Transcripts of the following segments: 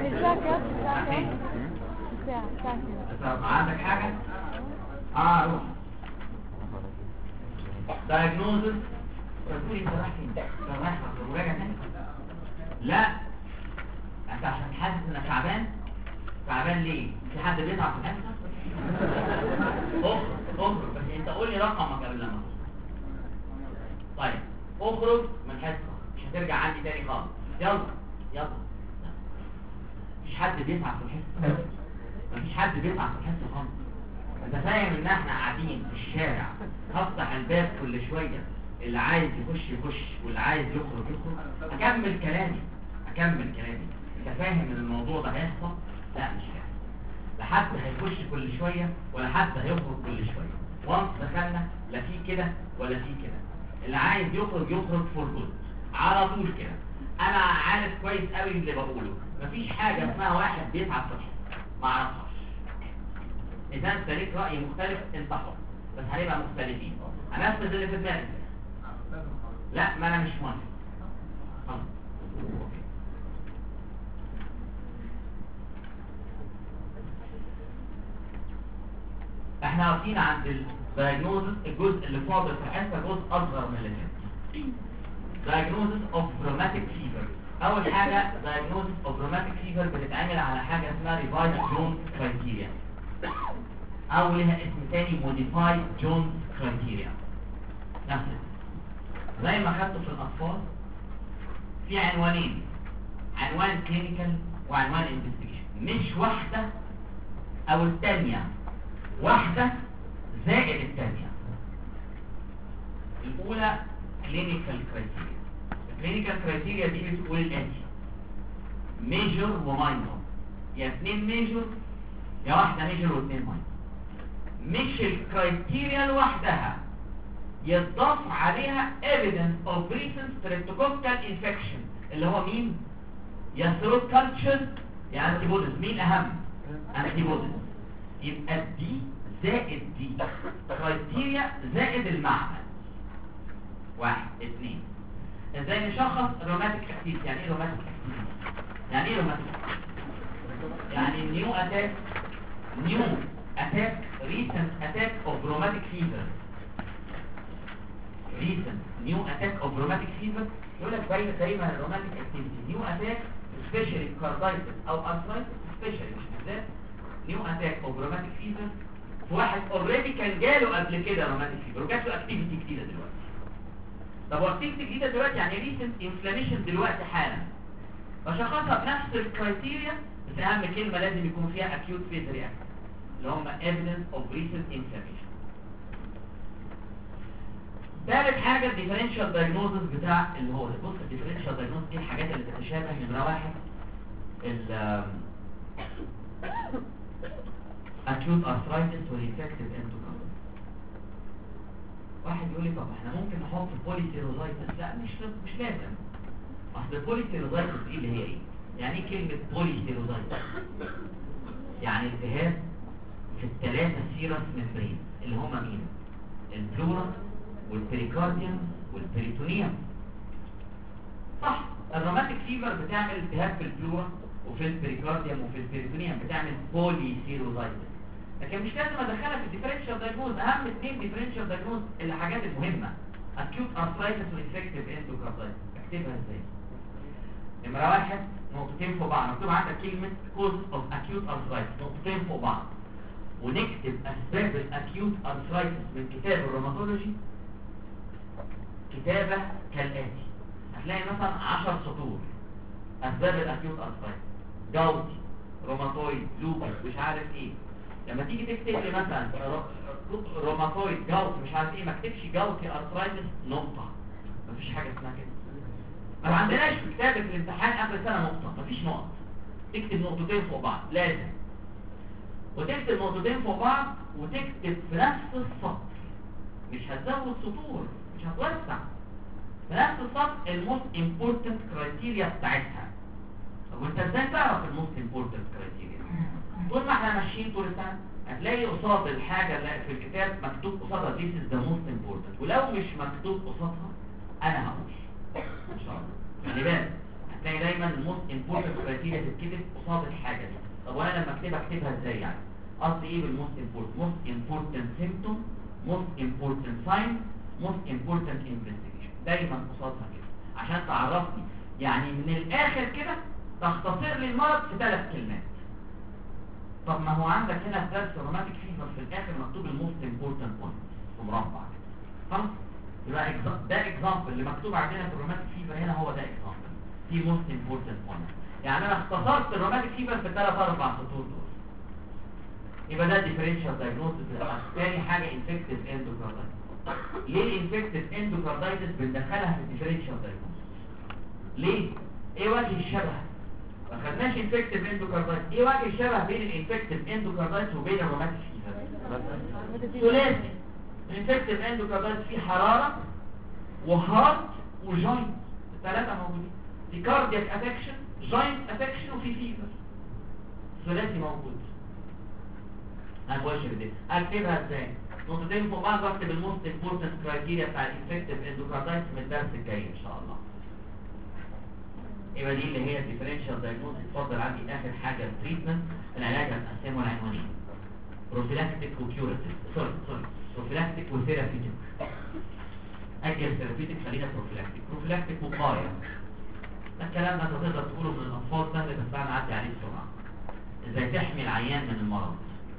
الساعة كام؟ الساعة كام؟ عندك حاجة؟ روح diagnosis. تقول انت رايح فين؟ انت رايح مراجعة تاني؟ لا، انت عشان حاسس انك تعبان ليه؟ في حد بيتعب في الحصة؟ اخرج بس انت قول لي رقمك قبل لما تخرج. طيب اخرج من الحصة، مش هترجع عندي تاني خالص. يلا مفيش حد بيتعب في الحصة، مفيش حد بيتعب في الحصة خالص. انت فاهم ان احنا قاعدين في الشارع، هفتح الباب كل شوية، اللي عايز يخش واللي عايز يخرج. اكمل كلامي. انت فاهم ان الموضوع ده هيحصل؟ لا مش فاهم. لا حد هيخش كل شوية ولا حد هيخرج كل شوية. وانس دخلنا لا في كده ولا في كده. اللي عايز يخرج فور جود على طول كده. انا عارف كويس قوي اللي بقوله. مفيش حاجة اسمها واحد بيتعب في الحصة، ما اعرفهاش. اذا انت ليك رأي مختلف انت حر، بس هنبقى مختلفين. هنفذ اللي في دماغك. لا ما انا مش موافق. احنا واقفين عند الدايجنوزس. الجزء اللي فاضل في الحصه جزء اصغر من اللي فات. diagnosis of rheumatic fever. اول حاجه diagnosis of rheumatic fever بتتعمل على حاجه اسمها revised Jones criteria، او لها اسم تاني modified Jones criteria. نفس زي ما خدته في الاطفال. في عنوانين، عنوان كلينيكال وعنوان انفستيجيشن، مش واحده او الثانيه، واحده زائد الثانيه. الاولى كلينيكال كرايتيريا. الكلينيكال كرايتيريا دي بتقول الاتي: ميجور وماينور، يا اثنين ميجور يا واحده ميجور واثنين ماينور. مش الكرايتيريا لوحدها، يضاف عليها evidence of recent streptococcal infection اللي هو مين؟ يا throat culture يا antibodies. مين اهم؟ antibodies. يبقى دي زائد دي، كرايتيريا زائد المعمل. واحد اثنين. ازاي نشخص روماتيك اكتيفيتي؟ يعني ايه روماتيك اكتيفيتي؟ يعني ايه روماتيك؟ يعني نيو اتاك recent attack of rheumatic fever. recent new attack of rheumatic fever. يقول لك دايما الروماتيك اكتيفيتي نيو اتاك سبيشالي كاردايتس او ارثرايتس، سبيشالي مش بالذات. نيو اتاك اوف روماتيك فيفر في واحد اوريدي كان جاله قبل كده روماتيك فيفر وجات له اكتيفيتي جديده دلوقتي. طب واكتيفيتي جديده دلوقتي يعني ريسنت انفلاميشن دلوقتي حالا، بشخصها بنفس الكرايتيريا، بس اهم كلمه لازم يكون فيها اكيوت فيز رياكشن اللي هم evidence of recent inflammation. ثالث حاجه الديفرنشال دايجنوزس بتاع اللي هو بص الديفرنشال دايجنوزس دي الحاجات اللي بتتشابه. نمره واحد acute arthritis والinfective endocarditis. واحد يقول لي طب احنا ممكن نحط بوليسيروزايتس. لا مش لازم. اصل البوليسيروزايتس دي اللي هي ايه؟ يعني ايه كلمه بوليسيروزايتس؟ يعني التهاب في الثلاثه سيرس ممبرين اللي هما مين؟ البلورا والبريكارديوم والبريتونيوم. صح. الروماتيك فيفر بتعمل التهاب في البلورا وفي البريكارديوم وفي البريتونيوم، بتعمل بوليسيروزايتس. لكن مش لازم ادخلها في الديفرنشال دايجنوز. اهم اثنين ديفرنشال دايجنوز الحاجات المهمه اكيوت ارثرايتس وانفكتيف اندوكاردايتس. اكتبها ازاي؟ نمره واحد نقطتين فوق بعض، مكتوب عندك كلمه كوز اوف اكيوت ارثرايتس نقطتين فوق بعض، ونكتب اسباب الاكيوت ارثرايتس من كتاب الروماتولوجي كتابه كالاتي. هتلاقي مثلا 10 سطور اسباب الاكيوت ارثرايتس: جاوتي، روماتويد، لوبس، مش عارف ايه. لما تيجي تكتب لي مثلا روماتويد جاوتي مش عارف ايه، ما اكتبش جاوتي ارثرايتس نقطه. مفيش حاجه اسمها كده. ما عندناش في كتابه الامتحان قبل سنه نقطه، مفيش نقط. تكتب نقطتين فوق بعض لازم، وتكتب نقطتين فوق بعض وتكتب في نفس السطر. مش هتزود سطور، مش هتوسع. في نفس السطر الموست امبورتنت كرايتيريا بتاعتها. طب وانت ازاي تعرف الموست امبورتنت كرايتيريا؟ طول ما احنا ماشيين طول السنه هتلاقي قصاد الحاجه اللي في الكتاب مكتوب قصادها this is the most important، ولو مش مكتوب قصادها انا هقول ان شاء الله. خلي بالك تلاقي دايما الموست امبورتنت كرايتيريا تتكتب قصاد الحاجه دي. طب وانا لما اكتبها ازاي يعني؟ قصدي ايه بالموست امبورتنت؟ موست امبورتنت سيمبتوم، موست امبورتنت ساين، موست امبورتنت انفستيجيشن، دايما قصادها كده عشان تعرفني. يعني من الاخر كده تختصر لي المرض في 3 كلمات. طب ما هو عندك هنا في درس روماتيك فيفر في الاخر مكتوب الموست امبورتنت بوينت في مربع كده. خلاص؟ يبقى ده اكزامبل اللي مكتوب عندنا في الروماتيك فيفر هنا، هو ده اكزامبل في موست امبورتنت بوينت. يعني انا اختصرت الروماتيك فيفر في 3-4 سطور دول. يبقى ده ديفرنشال دايجنوستس. تاني حاجه انفكتيف اندوكاردايتس. ليه الانفكتيف اندوكاردايتس بندخلها في الديفرنشال دايجنوستس؟ ليه؟ ايه وجه الشبه؟ ما خدناش انفكتيف اندوكاردايتس. ايه وجه الشبه بين الانفكتيف اندوكاردايتس وبين الروماتيك فيفر؟ ثلاثي. الانفكتيف اندوكاردايتس فيه حراره وهارت وجوينت، الثلاثه موجودين. في كاردياك افكشن، جوينت افكشن، وفي فيفر. ثلاثي موجود. هنخش بدي اكتبها ازاي؟ نقطتين فوق بعض واكتب الموست امبورتنت كرايتيريا بتاع الانفكتيف اندوكاردايتس من الدرس الجاي ان شاء الله. يبقى دي اللي هي الديفرنشال دايجنوستس. اتفضل عندي اخر حاجه التريتمنت. العلاج هنقسمه لعنوانين: بروفيلاكتيك وكيوراتيف. سوري بروفيلاكتيك وثيرابيوتيك. اجل ثيرابيوتيك، خلينا بروفيلاكتيك. بروفيلاكتيك وقايه. الكلام ده انت تقدر تقوله من الاطفال سهل، بس انا هعدي عليه بسرعه. ازاي تحمي العيان من المرض؟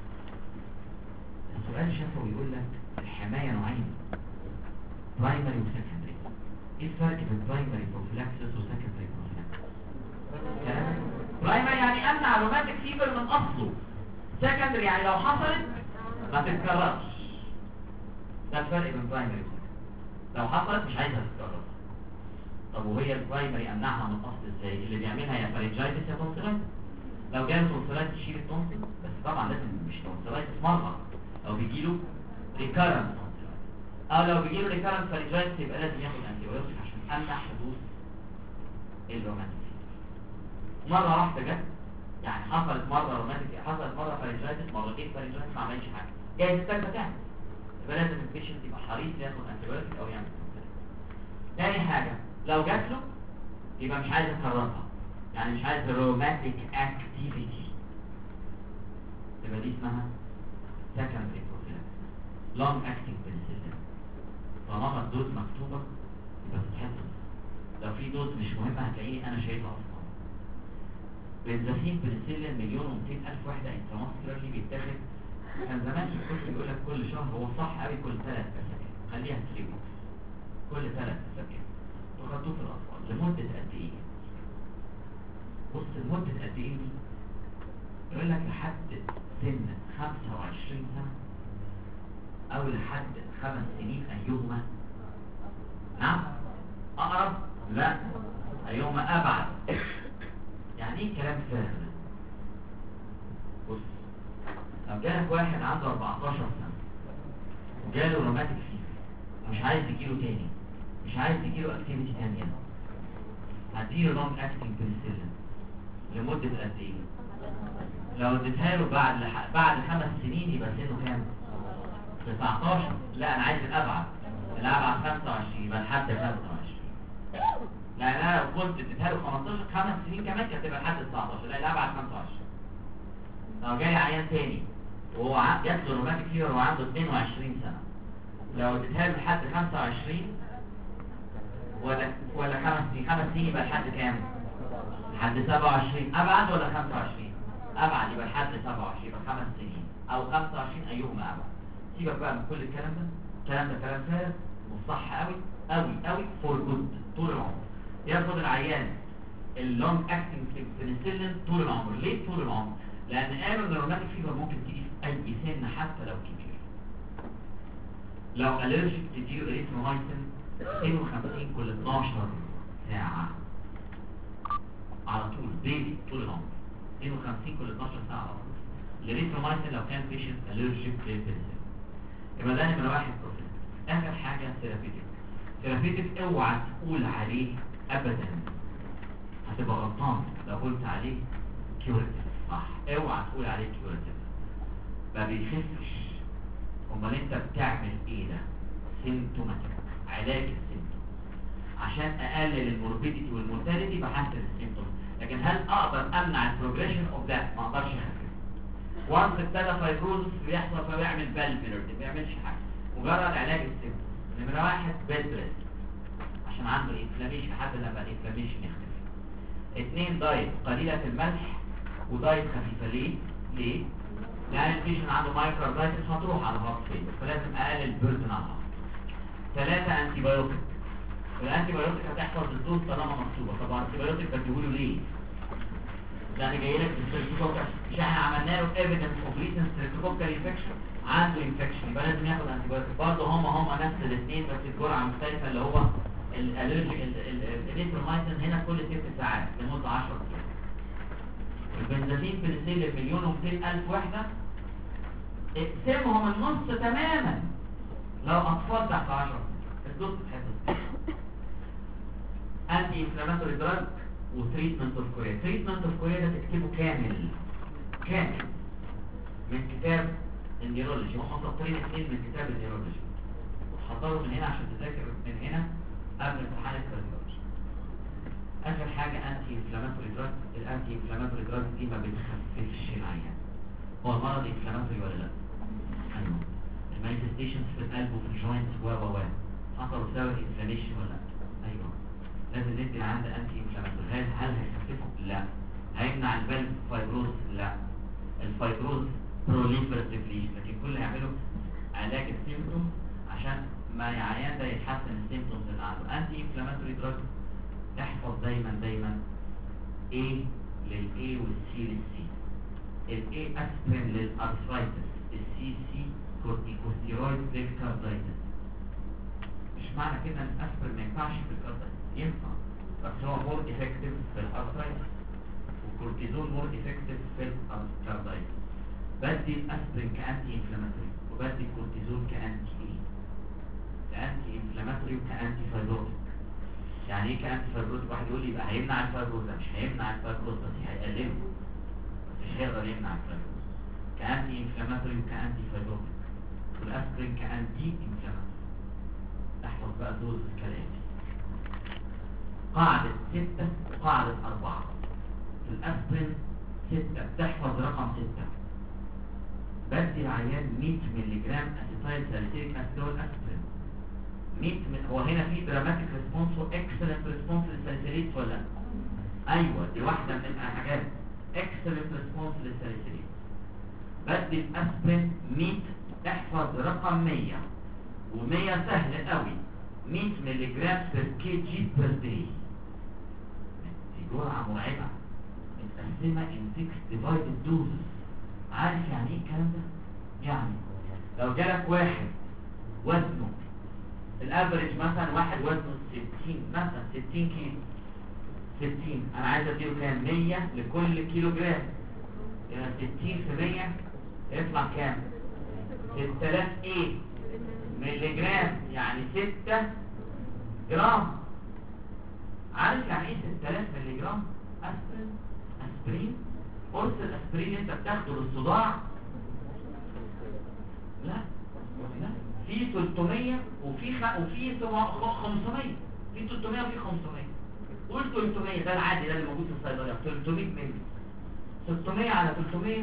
السؤال شافه يقول لك الحمايه نوعين: برايمري وسكندري. ايه الفرق بين برايمري بروفيلاكسس وسكندري بروفيلاكسس؟ برايمري يعني امنع روماتيك فيفر من اصله. سكندري يعني لو حصلت ما تتكررش. ده الفرق بين برايمري وسكندري. لو حصلت مش عايزها تتكرر. طب وهي البرايمري امنعها من اصل ازاي؟ اللي بيعملها يا فارنجايتس يا تونسيلايتس. لو جاله تونسيلايتس تشيل التونسل، بس طبعا لازم مش تونسيلايتس مره. لو بيجيله ريكارنت تونسيلايتس او لو بيجيله ريكارنت فارنجايتس يبقى لازم ياخد انتي بايوتيك عشان امنع حدوث الروماتيك. مره واحده جت، يعني حصلت مره روماتيك، حصلت مره فارنجايتس، مرتين فارنجايتس، ما عملش حاجه، جاي الثالثه تعمل، يبقى لازم البيشنت يبقى حريص ياخد انتي بايوتيك او يعمل تونسيلايتس. تاني حاجه لو جات له يبقى مش عايز يكررها، يعني مش عايز روماتيك اكتيفيتي، يبقى دي اسمها secondary prophylaxis. long acting penicillin. طالما الدوز مكتوبه يبقى تتحفظ. لو في دوز مش مهمه هتلاقيني انا شايلها اصلا. بنزافين بنسلين 1,200,000 وحده انتراماسكولارلي بيتاخد. كان زمان في الكتب بيقول لك كل شهر، هو صح قوي كل 3 اسابيع، خليها 3 ويكس، كل 3 اسابيع. وخدوه في الاطفال لمده قد ايه؟ بص لمده قد ايه دي؟ يقول لك لحد سن 25 سنه او لحد 5 سنين ايهما؟ نعم اقرب؟ لا ايهما ابعد. يعني ايه كلام فارغ ده؟ بص لو جالك واحد عنده 14 سنه وجاله روماتيك فيفر ومش عايز يجيله تاني، مش عايز يجيله اكتيفيتي تانيه، هديله لونج اكتنج بنسلين لمده قد ايه؟ لو اديتها له بعد 5 سنين يبقى سنه كام؟ 19. لا انا عايز الابعد 25، يبقى لحد 25. لا انا لو كنت اديتها له 15 5 سنين كمان كانت تبقى لحد 19. لا الابعد 25. لو جالي عيان تاني وهو جات له روماتيك فيفر وهو عنده 22 سنه، لو اديتها له لحد 25 ولا 5 سنين، 5 سنين يبقى لحد كام؟ لحد 27. ابعد ولا 25؟ ابعد، يبقى لحد 27، يبقى 5 سنين او 25 ايهما ابعد. سيبك بقى من كل الكلام ده، الكلام ده كلام فارغ وصح قوي قوي قوي فور جود طول العمر. ياخد العيان اللونج اكتنج بنسلين طول العمر. ليه طول العمر؟ لان قالوا ان الروماتيك فيفر ممكن تيجي في اي سن حتى لو كبير. لو الرجيك تديله اريثرومايسين 52 كل 12 ساعه على طول، بيبي طول العمر 52 كل 12 ساعه على طول. الاريثرومايسين لو كان بيشنت الرجيك للبنسلين. يبقى ده نمره 1 بروفيلاكس. اخر حاجه ثيرابيوتيك. ثيرابيوتيك اوعى تقول عليه ابدا، هتبقى غلطان لو قلت عليه كيوريتيف. صح، اوعى تقول عليه كيوريتيف، ما بيخفش. امال انت بتعمل ايه؟ ده سيمتوماتيك، علاج السيمتوم. عشان اقلل الموربيديتي والمورتاليتي بحسن السيمبتوم. لكن هل اقدر امنع البروجريشن اوف ذات؟ ما اقدرش اخفف. وانس ابتدى فايبروزس بيحصل فبيعمل فالفيلر، ما بيعملش حاجه، مجرد علاج السيمبتوم. نمره واحد بيد ريست عشان عنده انفلاميشن لحد لما الانفلاميشن يختفي. 2 دايت قليله الملح ودايت خفيفه. ليه؟ لان البيشن عنده مايكروبايتس هتروح على الهارت فيلر، فلازم اقلل البيردن على الهارت. 3 انتي بايوتيك. الانتي بايوتيك هتحفظ الدوز طالما مكتوبه. طبعا الانتي بايوتيك بديهوله ليه؟ لان جاي لك بالستريبتوكوكال، مش احنا عملنا له ايفيدنس اوف ريسنت ستريبتوكوكال انفكشن، عنده انفكشن يبقى لازم ياخد انتي بايوتيك. برضه هم نفس الاثنين بس الجرعه مختلفه، اللي هو الالرجيك الاريثرومايسين هنا كل 6 ساعات لمده 10 ايام. البنزودين بنسيل بمليون و200,000 وحده، اقسمهم النص تماما لو اطفال تحت 10 الدوز بتحفظ. انتي انفلاماتوري دراج وتريتمنت اوف كوريا. تريتمنت اوف كوريا ده تكتبه كامل من كتاب النيرولوجي، هم سطرين 2 من كتاب النيرولوجي، وتحضروا من هنا عشان تذاكر من هنا قبل امتحان الكارديولوجي. اخر حاجه انتي انفلاماتوري دراج. الانتي انفلاماتوري دراج دي ما بتخففش العيان. هو المرض انفلاماتوري ولا لا؟ ايوه. المانيفستيشنز في القلب وفي الجوينتس و حصلوا بسبب انفلاميشن ولا لا؟ ايوه. لازم ندي العيان ده انتي انفلاماتوري. هل هيخففه؟ لا. هيمنع الفالف فايبروز؟ لا. الفايبروز بروليفراتيفلي، لكن كل اللي هيعمله علاج السيمبتوم عشان ما العيان ده يتحسن السيمبتومز اللي عنده. انتي انفلاماتوري دراج احفظ دايما A للA والC للC. الA اسبرين للارثرايتس، الCC كورتيكوستيرويد للكاردايتس. مش معنى كده ان الاسبرين ما ينفعش في الكاردايتس، ينفع بس هو مور افكتيف في الارثرايتس، والكورتيزون مور افكتيف في الكاردايتس. بدي الاسبرين كانتي انفلاماتوري وبدي الكورتيزون كانتي انفلاماتوري وكانتي فايبروتيك. يعني ايه كانتي فايبروتيك؟ واحد يقول لي يبقى هيمنع الفايبروز. لا، مش هيمنع الفايبروز بس هيقلله، مش هيقدر يمنع الفايبروز. كانتي انفلاماتوري وكانتي فايبروتيك، والاسبرين كانتي انفلاماتوري. احفظ بقى دوز كالاتي: قاعدة 6 وقاعدة 4. في الاسبرين 6 بتحفظ رقم 6. بدي العيان 100 ملي جرام اسيتايل ساليسيليك اسيد هو الاسبرين. 100 هو هنا في دراماتيك ريسبونس واكسلنت ريسبونس للساليسيليت ولا؟ ايوه، دي واحده من الحاجات. اكسلنت ريسبونس للساليسيليت. بدي الاسبرين 100، احفظ رقم 100 و100 سهل قوي. 100 ملي جرام بير كي جي بير داي. دي جرعه مرعبه متقسمه ان 6 ديفايدد دوزز. عارف يعني ايه الكلام ده؟ يعني لو جالك واحد وزنه الافريج مثلا، واحد وزنه 60 مثلا 60 كيلو، 60 انا عايز اديله كام؟ 100 لكل كيلو جرام، يعني 60 في 100 يطلع كام؟ 6000 ايه ملي جرام، يعني 6 جرام. عارف يعني ايه 6000 ملي جرام؟ اسبرين. قرص الاسبرين انت بتاخده للصداع؟ لا، في 300 وفي 500. في 300 وفي 500. قول 300 ده العادي، ده اللي موجود في الصيدليه. 300 مللي، 600 على 300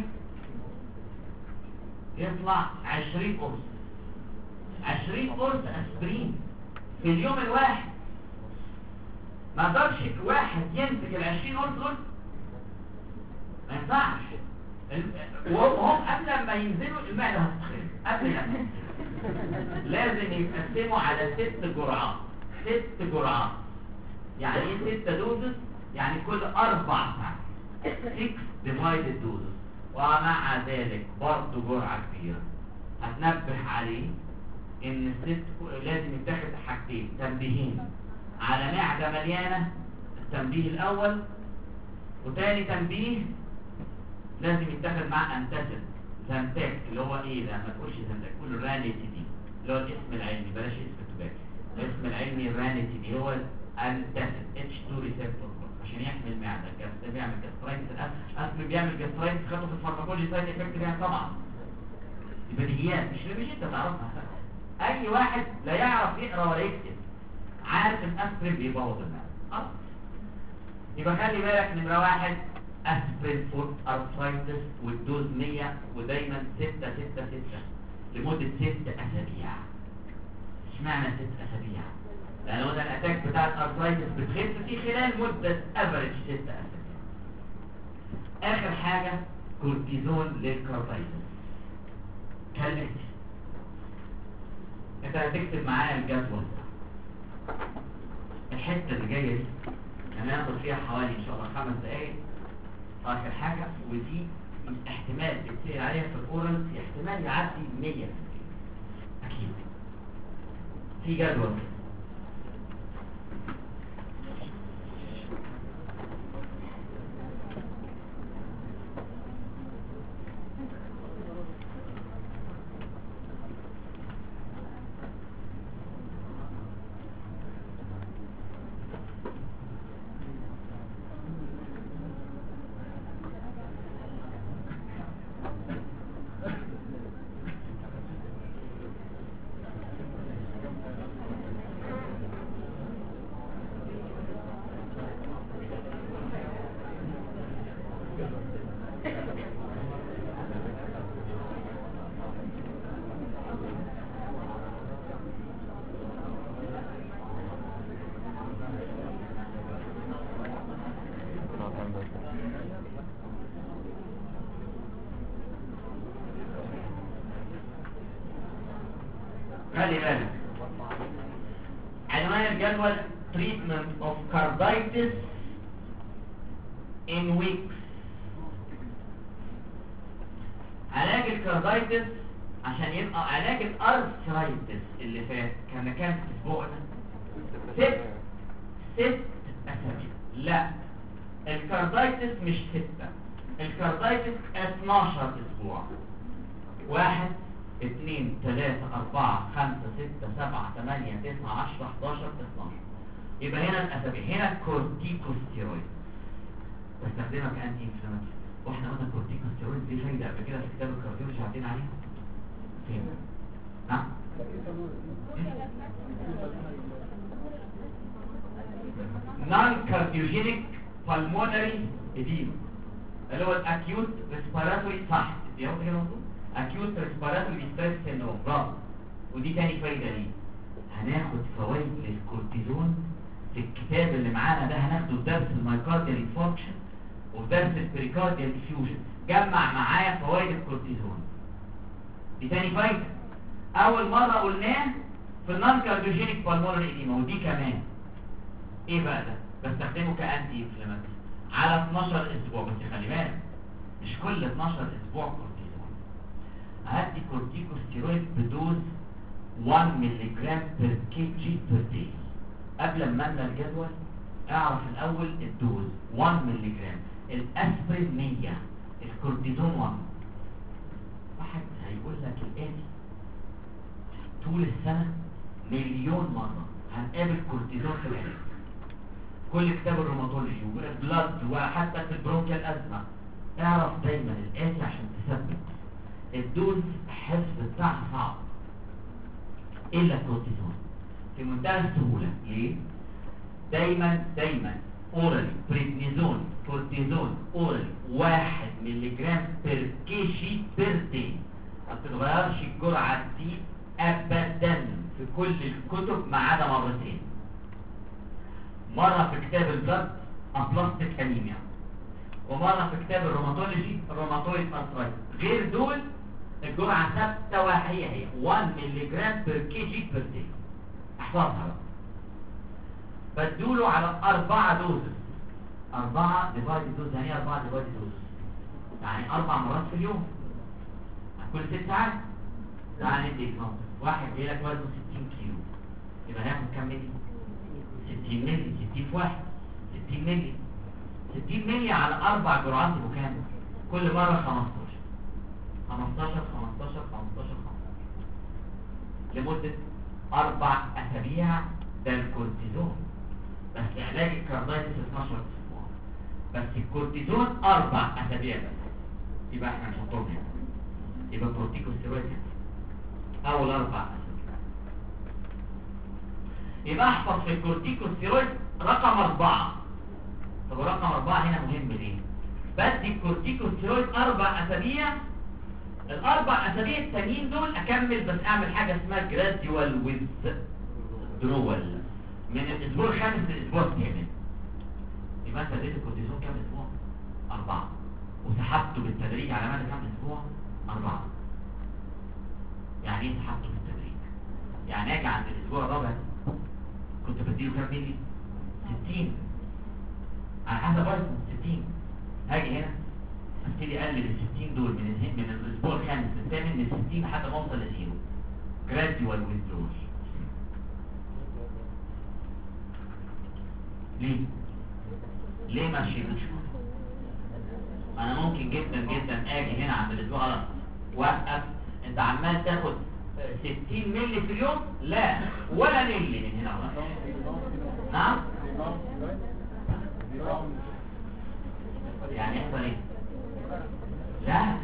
يطلع 20 قرص. 20 قرص اسبرين في اليوم الواحد. ما قدرش واحد ينتج ال 20 قرص دول، ما ينفعش. وهم قبل ما ينزلوا المعده هتتخرج قبل ما لازم يتقسموا على 6 جرعات. 6 جرعات يعني ايه 6 دوزز؟ يعني كل 4 ساعات 6 ديفايدد دوزز. ومع ذلك برضه جرعه كبيره. هتنبه عليه ان لازم يتاخد حاجتين، تنبيهين على معده مليانه. التنبيه الاول، وتاني تنبيه لازم يتاخد مع انتاسيد زنتاك، اللي هو ايه ده؟ ما تقولش زنتاك، قول رانيتيدين، اللي هو الاسم العلمي، بلاش اسم التجاري. الاسم العلمي رانيتيدين، هو انتاسيد H2 ريسبتور عشان يحمي المعده. ده بيعمل جاسترايتس. الاسم بيعمل جاسترايتس، خدوا في الفارماكولوجي سايد افكت يعني طبعا دي بديهيات مش انت تعرفها. اي واحد لا يعرف يقرا ولا يكتب عارف الاسبرين بيبوظ المعده خلاص. يبقى خلي بالك نمره واحد اسبرين فور ارثرايتس والدوز 100 ودايما 6 6 6 لمده 6 اسابيع. اشمعنى 6 اسابيع؟ لان هو ده الاتاك بتاع الارثرايتس بتخف في خلال مده افريج 6 اسابيع. اخر حاجه كورتيزون للكاردايتس كالاتي. انت هتكتب معايا الجدول الحته اللي جايه دي هناخد فيها حوالي ان شاء الله 5 دقايق اخر حاجه، ودي احتمال تتسال عليها في الاورال، احتمال يعدي 100% اكيد. في جدول خلي بالك عنوان الجدول treatment of carditis in weeks. علاج الكاردايتس عشان يبقى علاج الارثرايتس اللي فات كان في اسبوعنا 6 اسابيع. لا الكاردايتس مش 6، الكاردايتس 12 اسبوع. 1 2 3 4 5 6 7 8 9 10 11 12. يبقى هنا الاسابيع. هنا الكورتيكوستيرويد بستخدمها كانتي انفلاماتوري. واحنا قلنا الكورتيكوستيرويد دي فايده قبل كده في كتاب الكارديولوجي عارفين عليها فين؟ نعم نون كارديوجينيك بالمونري اديما اللي هو الاكيوت ريسبيراتوري صح دي هو كده مظبوط. اكيوت ريسبيراتوري ستريس سيندروم برافو. ودي تاني فايده ليه. هناخد فوائد للكورتيزون في الكتاب اللي معانا ده، هناخده في درس المايكارديال انفاركشن وفي درس البريكارديال ديفيوجن. جمع معايا فوائد الكورتيزون دي تاني فايده. اول مره قلناه في النون كارديوجينيك بالمونري اديما، ودي كمان ايه بقى ده؟ بستخدمه كانتي انفلاماتوري على 12 اسبوع. بس خلي بالك مش كل 12 اسبوع كورتيزون. هدي كورتيكوستيرويد بدوز 1 ملي جرام بير كي جي بير داي. قبل ما املى الجدول اعرف الاول الدوز 1 ملي جرام. الاسبرين 100، الكورتيزون 1. واحد هيقول لك الاتي طول السنه مليون مره هنقابل كورتيزون في العلاج. كل كتاب الروماتولوجي والبلاد وحتى في البرونكيال ازمه اعرف دايما الاتي عشان تثبت الدوز. الحفظ بتاعها صعب الا الكورتيزون في منتهى السهوله. ليه؟ دايما اورالي بريدنيزون كورتيزون اورالي 1 ملي جرام بير كي جي بير داي. ما بتتغيرش الجرعه دي ابدا في كل الكتب ما عدا مرتين. مره في كتاب البلد ابلاستيك انيميا، ومره في كتاب الروماتولوجي الروماتويد ارثرايتس. غير دول الجرعه ثابته وهي 1 ملي جرام بير كي جي بير داي. احفظها بقى. بدوله على 4 دوزز. 4 ديفايد دوز يعني 4 ديفايد دوز يعني 4 مرات في اليوم كل 6 ساعات. يعني ندي اكزامبل. واحد جاي لك وزنه 60 كيلو يبقى هياخد كام ملي؟ 60 ملي. 60 في 1 60 ملي. 60 ملي على 4 جرعات يبقوا كام؟ كل مره 15 15 15 15 لمده 4 اسابيع. ده الكورتيزون. بس علاج الكاردايتس 12 اسبوع. بس الكورتيزون 4 اسابيع بس. يبقى احنا نحطهم هنا. يبقى كورتيكوستيرويد اول 4 اسابيع. يبقى احفظ في الكورتيكوستيرويد رقم 4. طب رقم 4 هنا مهم ليه؟ بدي الكورتيكوستيرويد 4 اسابيع، الاربع اسابيع التانيين دول اكمل بس اعمل حاجه اسمها جراديوال ويزدرول من الاسبوع الخامس للاسبوع الثامن. يبقى انت اديت الكورتيزون كام اسبوع؟ 4، وسحبته بالتدريج على مدى كام اسبوع؟ 4. يعني ايه سحبته بالتدريج؟ يعني اجي عند الاسبوع الرابع كنت بديله كام ملي؟ 60 على حسب وزنه 60. هاجي هنا ابتدي اقلل ال 60 دول من الاسبوع الخامس للثامن من 60 لحد ما اوصل لزيرو. جراديوال ويزدرول. ليه ماشي؟ انا ممكن جدا جدا اجي هنا عند الاسبوع وقف انت عمال تاخد 60 مللي في اليوم، لا ولا مللي من هنا ولا. نعم يعني يحصل ايه؟ لا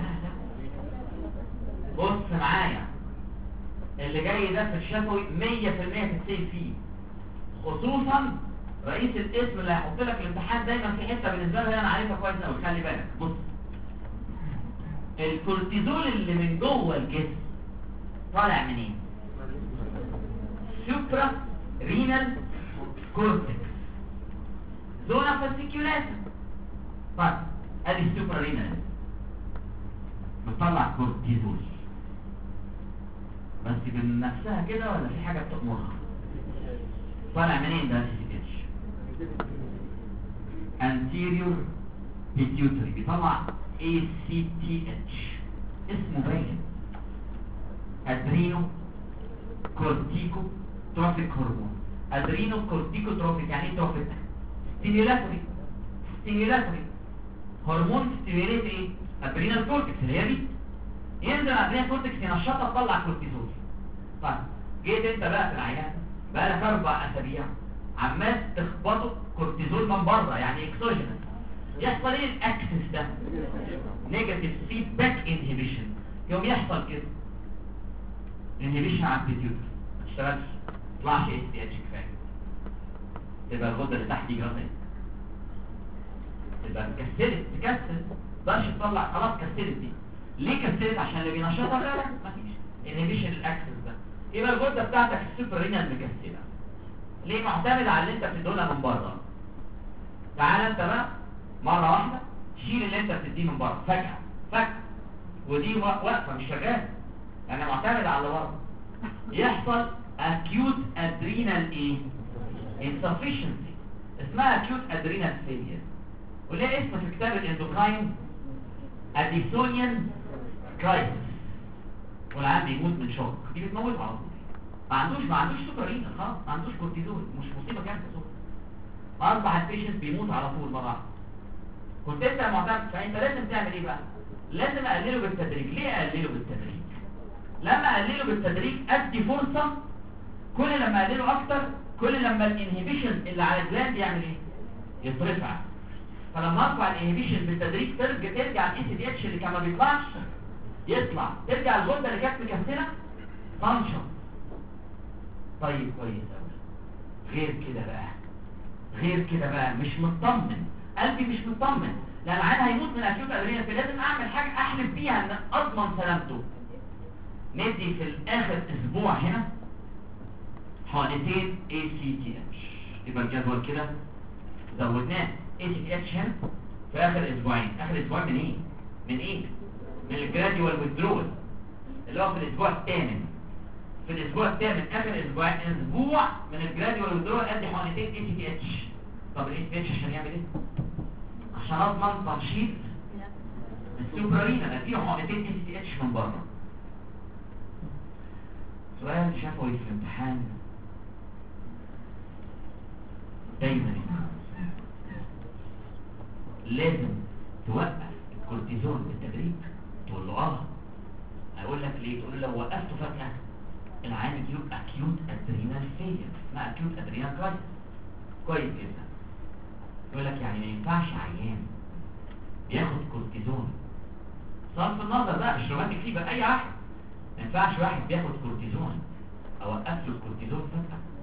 بص معايا، اللي جاي ده في الشفوي 100% تتسيب فيه، خصوصا رئيس القسم اللي هيحط لك الامتحان دايما في حته بالنسبه له انا عارفها كويس قوي. خلي بالك، بص الكورتيزول اللي من جوه الجسم طالع منين؟ سوبرا رينال كورتكس، زونا فاسيكيولاتا. طيب ادي السوبرا رينال بتطلع كورتيزول بس بنفسها كده ولا في حاجه بتأمرها؟ طالع منين ده؟ anterior pituitary بيطلع ACTH، اسمه باين ادرينو كورتيكو تروفيك هرمون. ادرينو كورتيكو تروفيك يعني ايه تروفيك؟ ستيميولاتوري هرمون ستيميوليت ايه؟ ادرينال كورتكس اللي هي دي، ينزل ادرينال كورتكس ينشطها تطلع كورتيزول. طيب جيت انت بقى في العيان بقى لك 4 اسابيع عمال تخبطه كورتيزول من بره يعني اكسوجينس، يحصل ايه الاكسس ده؟ نيجاتيف فيدباك انهبيشن، يوم يحصل كده انهبيشن على البيتيوتري ما تشتغلش، ما يطلعش اس تي اتش كفايه، تبقى الغده اللي تحت دي راسيه تبقى تكسل مقدرش تطلع، خلاص كسلت دي. ليه كسلت؟ عشان اللي بينشطها لا مفيش انهبيشن الاكسس ده. يبقى الغده بتاعتك السوبر رينال مكسله. ليه؟ معتمد على اللي انت بتدولها من بره. تعال انت بقى مره واحده شيل اللي انت بتديه من بره فجاه ودي واقفه مش شغاله لان معتمد على اللي بره، يحصل acute adrenal ايه؟ insufficiency، اسمها acute adrenal failure، وليه اسم في كتاب الاندوكراين اديسونيان كرايسيس، والعيان بيموت من شوك، دي بتموت على طول. ما عندوش سكر رينال خلاص، ما عندوش كورتيزول، مش مصيبه كانت سكر، اصبح البيشنت بيموت على طول مره واحده. كنت انت معتمد، فانت لازم تعمل ايه بقى؟ لازم اقلله بالتدريج. ليه اقلله بالتدريج؟ لما اقلله بالتدريج ادي فرصه، كل لما اقلله اكتر كل لما الانهبيشن اللي على الجلاند يعمل ايه؟ يترفع. فلما ارفع الانهبيشن بالتدريج ترجع الاي سي دي اتش اللي كان ما بيطلعش يطلع، ترجع الغده اللي كانت مكسله تنشط. طيب كويس قوي. غير كده بقى مش مطمن، قلبي مش مطمن لان العيان هيموت من اكيوت ادرينال، فلازم اعمل حاجه احلف بيها ان اضمن سلامته. ندي في الاخر اسبوع هنا حقنتين ACTH، يبقى الجدول كده زودناه ACTH هنا في اخر اسبوعين. اخر اسبوع من ايه؟ من الجراديوال ويزدرول اللي هو في الاسبوع الثامن. في الاسبوع الثامن اخر اسبوع من الجراديوال ويزدرول ادي حقنتين ACTH. طب ACTH عشان يعمل ايه؟ عشان اضمن تنشيط السوبرارينا، اديله حقنتين ACTH من بره. سؤال شفوي في الامتحان دايما لازم توقف الكورتيزون بالتدريج. تقول له هقول لك ليه. تقول له لو وقفته فجأة العيان يجيله اكيوت ادرينال فيلير، اسمها اكيوت ادرينال كرايسيس. كويس جدا. يقول لك يعني ما ينفعش عيان بياخد كورتيزون، صرف النظر بقى مش رومانتيك فيبر، اي واحد ما ينفعش واحد بياخد كورتيزون اوقف له الكورتيزون فجأة.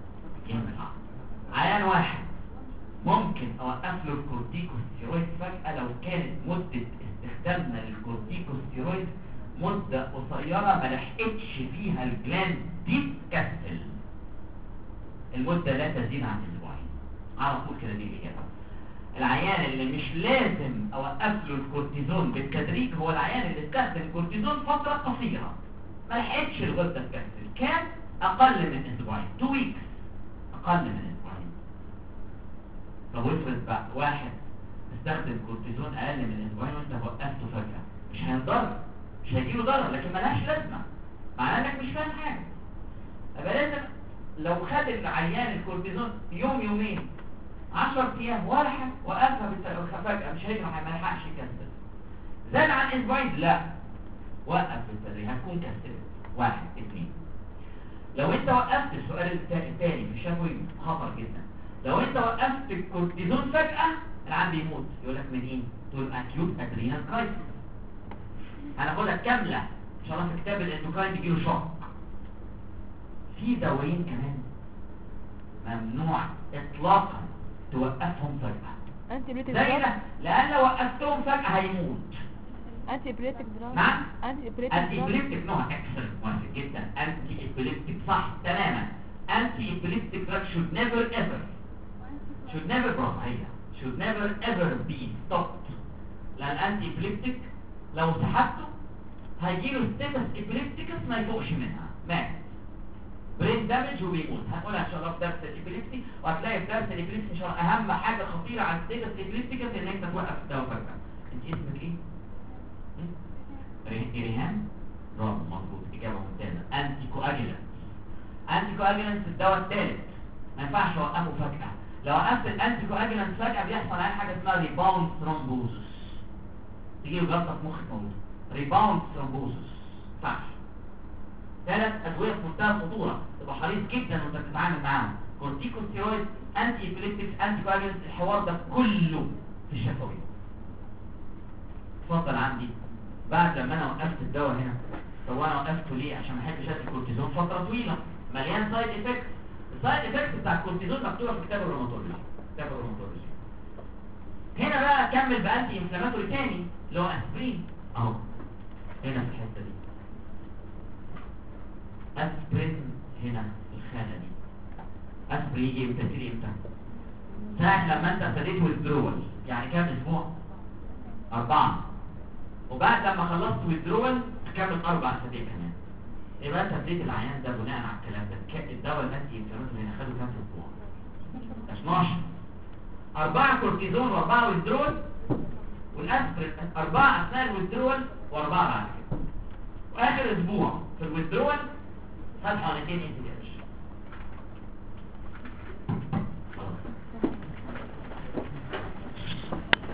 ينفع. عيان واحد ممكن اوقف له الكورتيكوستيرويد فجأة لو كانت مدة استخدامنا للكورتيكوستيرويد مدة قصيرة ما لحقتش فيها الجلاند دي تكسل. المدة لا تزيد عن اسبوعين على طول كده. دي الإجابة. العيان اللي مش لازم اوقف له الكورتيزون بالتدريج هو العيان اللي استخدم الكورتيزون فترة قصيرة ما لحقتش الغدة تكسل. كان اقل من اسبوعين 2 ويكس، اقل من اسبوعين. طب افرض بقى واحد استخدم كورتيزون اقل من اسبوعين وانت وقفته فجأة، مش هينضر، مش هيجيله ضرر، لكن ملهاش لازمة، معناه انك مش فاهم حاجة. يبقى لازم لو خد العيان الكورتيزون يوم يومين 10 ايام ولا حاجة وقفها فجأة مش هيجرح، ما يلحقش يكسل. زاد عن اسبوعين لا، وقف بالتدريج هتكون كسلت. 1 2. لو انت وقفت السؤال الثاني في الشفوي خطر جدا. لو انت وقفت الكورتيزون فجأة العيان بيموت. يقول لك من ايه؟ تقول اكيوت ادرينال كرايسيس. هناخدها كاملة ان شاء الله في كتاب الاندوكراين بيجيله شوك. في دوايين كمان ممنوع اطلاقا توقفهم فجأة. زي ده، لان لو وقفتهم فجأة هيموت. انتي ابريتك دراج. نعم، انتي انتي ابليبتيك نوع اكسلنت موافق جدا. انتي ابليبتيك صح تماما. انتي ابليبتيك دراج should never ever برافو هي should never ever be stopped. لان انتي ابليبتيك لو سحبته هيجيله ستاتس ابليبتيكس ما يفوقش منها، مات، برين دامج وبيموت. هنقولها ان شاء الله في درس الابليبسي، وهتلاقي في درس الابليبسي ان شاء الله اهم حاجه خطيره عن ستاتس ابليبتيكس ان انت توقف الدواء فجأة. انت اسمك ايه؟ ريهام؟ برافو مظبوط، اجابه ممتازه. انتي كواجولانت. انتي كواجولانت الدواء الثالث ما ينفعش اوقفه فجأة. لو وقفت الانتي كواجولانت فجأة بيحصل عليه حاجه اسمها ريباوند ثرومبوزس، تجي له جلطه في مخ موجود، ريباوند ثرومبوزس. ما ينفعش. 3 ادويه في منتهى الخطوره، تبقى حريص جدا وانت بتتعامل معاهم. كورتيكوستيرويد، انتي ابليبتكس، انتي كواجولانت، الحوار ده كله في الشفوي. اتفضل عندي. بعد لما انا وقفت الدواء هنا، طب انا وقفته ليه؟ عشان ما احبش ادي الكورتيزون فتره طويله، مليان سايد افكتس. السايد افكتس بتاع الكورتيزون مكتوبه في كتاب الروماتولوجي. هنا بقى اكمل بانتي انفلاماتوري تاني اللي هو اسبرين. اهو هنا في الحته دي اسبرين، هنا الخانه دي. اسبرين يجي امتى؟ تيجي امتى؟ ساعه لما انت ابتديت ويزدرول، يعني كام اسبوع؟ 4. وبعد لما خلصت ويزدرول تكمل 4 اسابيع كمان. يبقى انت ابتديت العيان ده بناء على الكلام ده. الدواء الانتي انفلاماتوري هنا خده كام اسبوع؟ 12. 4 كورتيزون و4 ويزدرول، والاسبرين 4 اثناء الويزدرول و4 بعد كده. واخر اسبوع في الويزدرول خد حقنتين انتي